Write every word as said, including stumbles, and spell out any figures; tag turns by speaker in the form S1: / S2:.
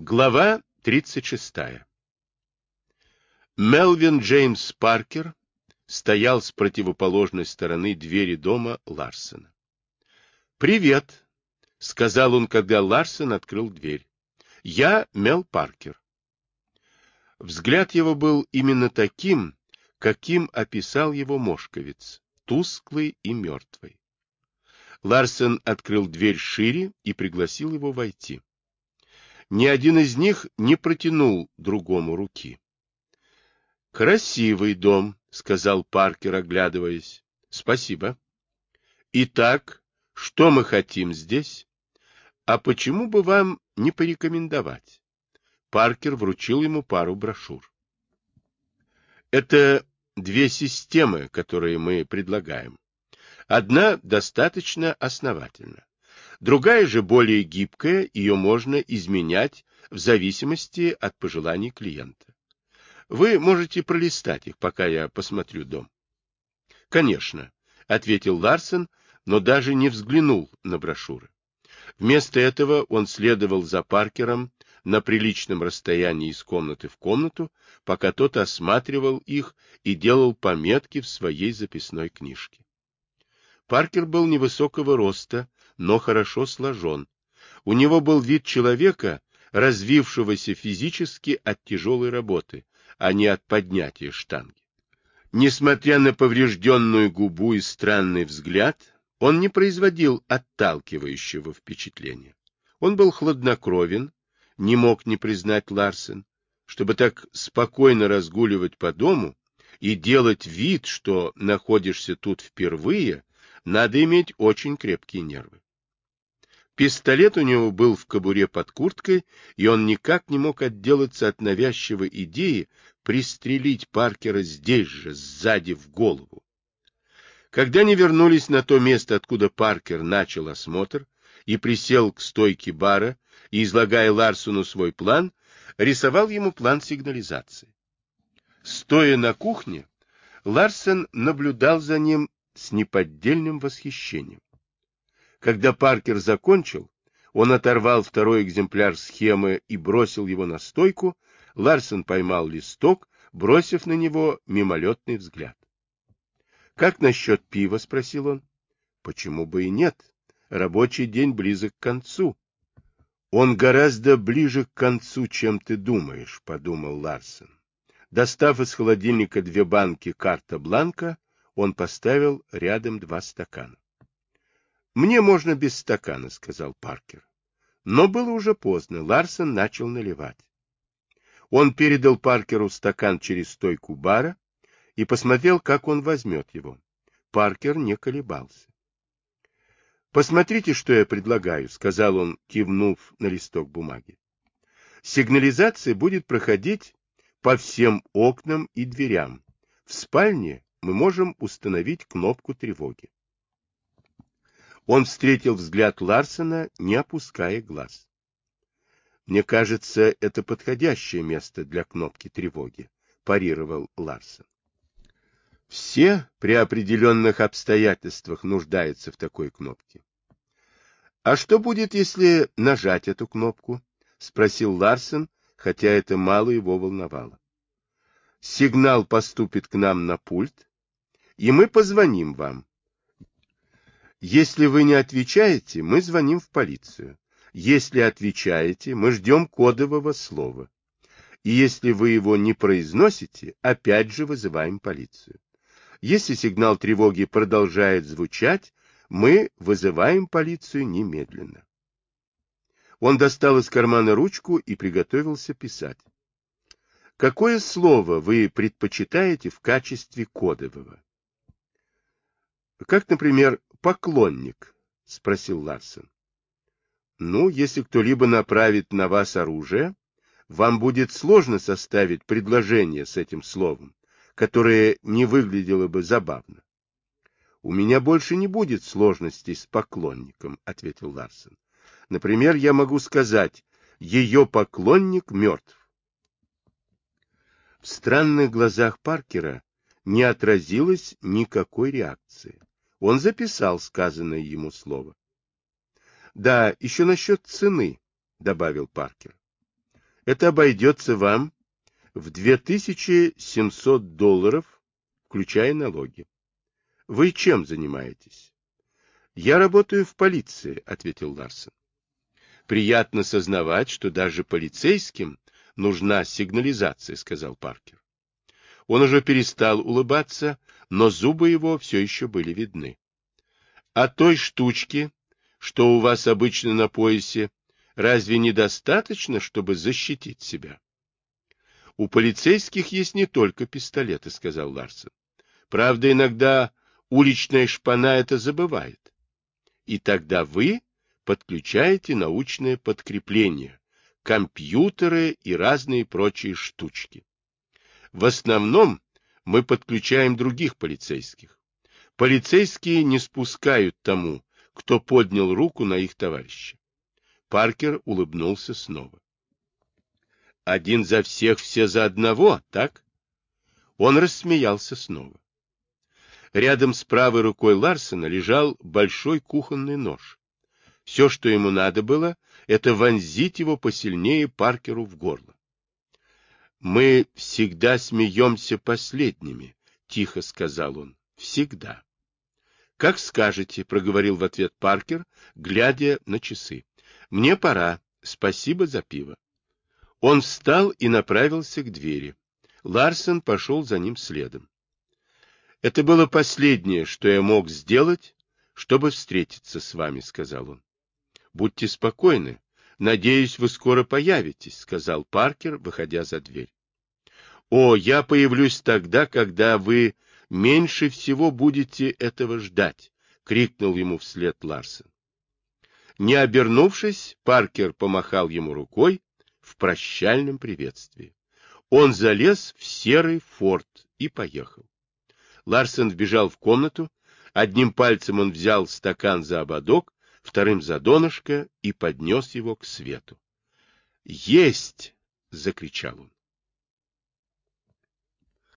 S1: Глава тридцать шестая. Мелвин Джеймс Паркер стоял с противоположной стороны двери дома Ларсена. «Привет», — сказал он, когда Ларсен открыл дверь. «Я Мел Паркер». Взгляд его был именно таким, каким описал его Мошковиц, тусклый и мертвый. Ларсен открыл дверь шире и пригласил его войти. Ни один из них не протянул другому руки. «Красивый дом», — сказал Паркер, оглядываясь. «Спасибо. Итак, что мы хотим здесь? А почему бы вам не порекомендовать?» Паркер вручил ему пару брошюр. «Это две системы, которые мы предлагаем. Одна достаточно основательна. Другая же более гибкая, ее можно изменять в зависимости от пожеланий клиента. Вы можете пролистать их, пока я посмотрю дом. — Конечно, — ответил Ларсен, но даже не взглянул на брошюры. Вместо этого он следовал за Паркером на приличном расстоянии из комнаты в комнату, пока тот осматривал их и делал пометки в своей записной книжке. Паркер был невысокого роста, но хорошо сложен. У него был вид человека, развившегося физически от тяжелой работы, а не от поднятия штанги. Несмотря на поврежденную губу и странный взгляд, он не производил отталкивающего впечатления. Он был хладнокровен, не мог не признать Ларсен, чтобы так спокойно разгуливать по дому и делать вид, что находишься тут впервые, надо иметь очень крепкие нервы. Пистолет у него был в кобуре под курткой, и он никак не мог отделаться от навязчивой идеи пристрелить Паркера здесь же, сзади в голову. Когда они вернулись на то место, откуда Паркер начал осмотр, и присел к стойке бара, и, излагая Ларсену свой план, рисовал ему план сигнализации. Стоя на кухне, Ларсен наблюдал за ним с неподдельным восхищением. Когда Паркер закончил, он оторвал второй экземпляр схемы и бросил его на стойку. Ларсен поймал листок, бросив на него мимолетный взгляд. — Как насчет пива? — спросил он. — Почему бы и нет? Рабочий день близок к концу. — Он гораздо ближе к концу, чем ты думаешь, — подумал Ларсен. Достав из холодильника две банки карта-бланка, он поставил рядом два стакана. — Мне можно без стакана, — сказал Паркер. Но было уже поздно, Ларсен начал наливать. Он передал Паркеру стакан через стойку бара и посмотрел, как он возьмет его. Паркер не колебался. — Посмотрите, что я предлагаю, — сказал он, кивнув на листок бумаги. — Сигнализация будет проходить по всем окнам и дверям. В спальне мы можем установить кнопку тревоги. Он встретил взгляд Ларсена, не опуская глаз. — Мне кажется, это подходящее место для кнопки тревоги, — парировал Ларсен. — Все при определенных обстоятельствах нуждаются в такой кнопке. — А что будет, если нажать эту кнопку? — спросил Ларсен, хотя это мало его волновало. — Сигнал поступит к нам на пульт, и мы позвоним вам. Если вы не отвечаете, мы звоним в полицию. Если отвечаете, мы ждем кодового слова. И если вы его не произносите, опять же вызываем полицию. Если сигнал тревоги продолжает звучать, мы вызываем полицию немедленно. Он достал из кармана ручку и приготовился писать. Какое слово вы предпочитаете в качестве кодового? Как, например, поклонник, — спросил Ларсен. — Ну, если кто-либо направит на вас оружие, вам будет сложно составить предложение с этим словом, которое не выглядело бы забавно. — У меня больше не будет сложностей с поклонником, — ответил Ларсен. — Например, я могу сказать, ее поклонник мертв. В странных глазах Паркера не отразилось никакой реакции. Он записал сказанное ему слово. — Да, еще насчет цены, — добавил Паркер. Это обойдется вам в две тысячи семьсот долларов, включая налоги. Вы чем занимаетесь? Я работаю в полиции, ответил Ларсен. Приятно сознавать, что даже полицейским нужна сигнализация, сказал Паркер. Он уже перестал улыбаться, но зубы его все еще были видны. А той штучки, что у вас обычно на поясе, разве недостаточно, чтобы защитить себя? У полицейских есть не только пистолеты, сказал Ларсен. Правда, иногда уличная шпана это забывает. И тогда вы подключаете научное подкрепление, компьютеры и разные прочие штучки. В основном мы подключаем других полицейских. Полицейские не спускают тому, кто поднял руку на их товарища. Паркер улыбнулся снова. Один за всех, все за одного, так? Он рассмеялся снова. Рядом с правой рукой Ларсена лежал большой кухонный нож. Все, что ему надо было, это вонзить его посильнее Паркеру в горло. «Мы всегда смеемся последними», — тихо сказал он. «Всегда». «Как скажете», — проговорил в ответ Паркер, глядя на часы. «Мне пора. Спасибо за пиво». Он встал и направился к двери. Ларсен пошел за ним следом. «Это было последнее, что я мог сделать, чтобы встретиться с вами», — сказал он. «Будьте спокойны. Надеюсь, вы скоро появитесь», — сказал Паркер, выходя за дверь. «О, я появлюсь тогда, когда вы меньше всего будете этого ждать», — крикнул ему вслед Ларсен. Не обернувшись, Паркер помахал ему рукой в прощальном приветствии. Он залез в серый форд и поехал. Ларсен вбежал в комнату, одним пальцем он взял стакан за ободок, вторым за донышко и поднес его к свету. «Есть!» — закричал он.